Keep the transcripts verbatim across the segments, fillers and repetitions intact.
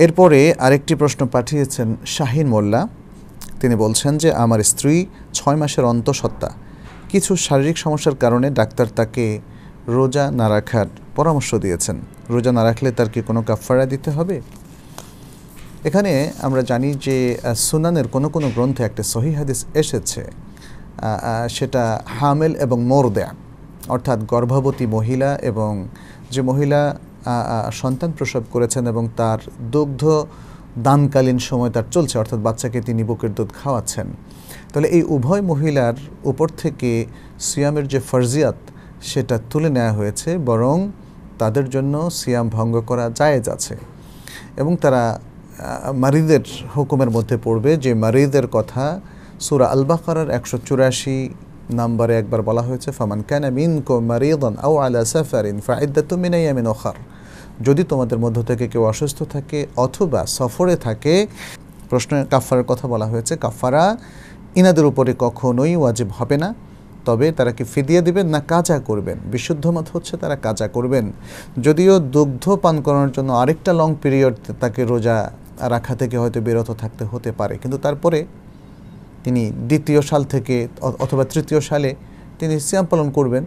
এরপরে আরেকটি প্রশ্ন পাঠিয়েছেন শাহিন মোল্লা। তিনি বলছেন যে আমার স্ত্রী ছয় মাসের অন্তঃসত্ত্বা, কিছু শারীরিক সমস্যার কারণে ডাক্তার তাকে রোজা না রাখার পরামর্শ দিয়েছেন। রোজা না রাখলে তার কি কোনো কাফারা দিতে হবে? এখানে আমরা জানি যে সুনানের কোনো কোনো গ্রন্থে একটা সহিহ হাদিস এসেছে, সেটা হামেল এবং মোরদেয়া, অর্থাৎ গর্ভবতী মহিলা এবং যে মহিলা সন্তান প্রসব করেছেন এবং তার দুগ্ধ দানকালীন সময় তার চলছে, অর্থাৎ বাচ্চাকে তিনি বুকের দুধ খাওয়াচ্ছেন, তাহলে এই উভয় মহিলার উপর থেকে সিয়ামের যে ফরজিয়াত সেটা তুলে নেওয়া হয়েছে, বরং তাদের জন্য সিয়াম ভঙ্গ করা জায়েজ আছে। এবং তারা মারিদের হুকুমের মধ্যে পড়বে, যে মারিদের কথা সূরা আল বাকারার একশো চুরাশি নম্বরে একবার বলা হয়েছে, ফামান কানা মিনকুম মারিদান আও আলা সাফারিন ফাইদ্দাতুম মিন আইয়ামিন উখর। যদি তোমাদের মধ্য থেকে কেউ অসুস্থ থাকে অথবা সফরে থাকে, প্রশ্নে কাফারার কথা বলা হয়েছে, কাফারা ইনাদের উপরে কখনোই ওয়াজিব হবে না, তবে তারা কি ফিদিয়া দিবেন না কাজা করবেন? বিশুদ্ধ মত হচ্ছে তারা কাজা করবেন। যদিও দুগ্ধ পান করানোর জন্য আরেকটা লং পিরিয়ড তাকে রোজা রাখা থেকে হয়তো বিরত থাকতে হতে পারে, কিন্তু তারপরে তিনি দ্বিতীয় সাল থেকে অথবা তৃতীয় সালে তিনি সিয়াম পালন করবেন।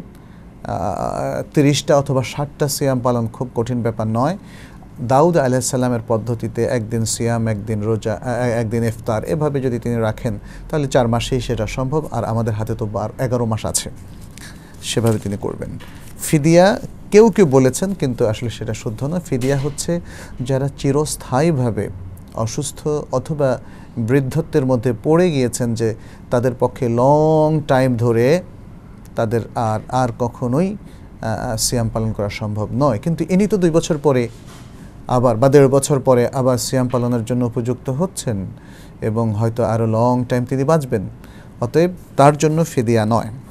তিরিশটা অথবা ষাটটা সিয়াম পালন খুব কঠিন ব্যাপার নয়। দাউদ আলাইহিস সালামের পদ্ধতিতে একদিন সিয়াম, একদিন রোজা, একদিন ইফতার, এভাবে যদি তিনি রাখেন তাহলে চার মাসেই সেটা সম্ভব। আর আমাদের হাতে তো বার এগারো মাস আছে, সেভাবে তিনি করবেন। ফিদিয়া কেউ কেউ বলেছেন, কিন্তু আসলে সেটা শুদ্ধ নয়। ফিদিয়া হচ্ছে যারা চিরস্থায়ীভাবে অসুস্থ অথবা বৃদ্ধত্বের মধ্যে পড়ে গিয়েছেন, যে তাদের পক্ষে লং টাইম ধরে তাদের আর আর কখনোই সিয়াম পালন করা সম্ভব নয়। কিন্তু ইনি তো দুই বছর পরে আবার বা দেড় বছর পরে আবার সিয়াম পালনের জন্য উপযুক্ত হচ্ছেন এবং হয়তো আরও লং টাইম তিনি বাঁচবেন, অতএব তার জন্য ফিদিয়া নয়।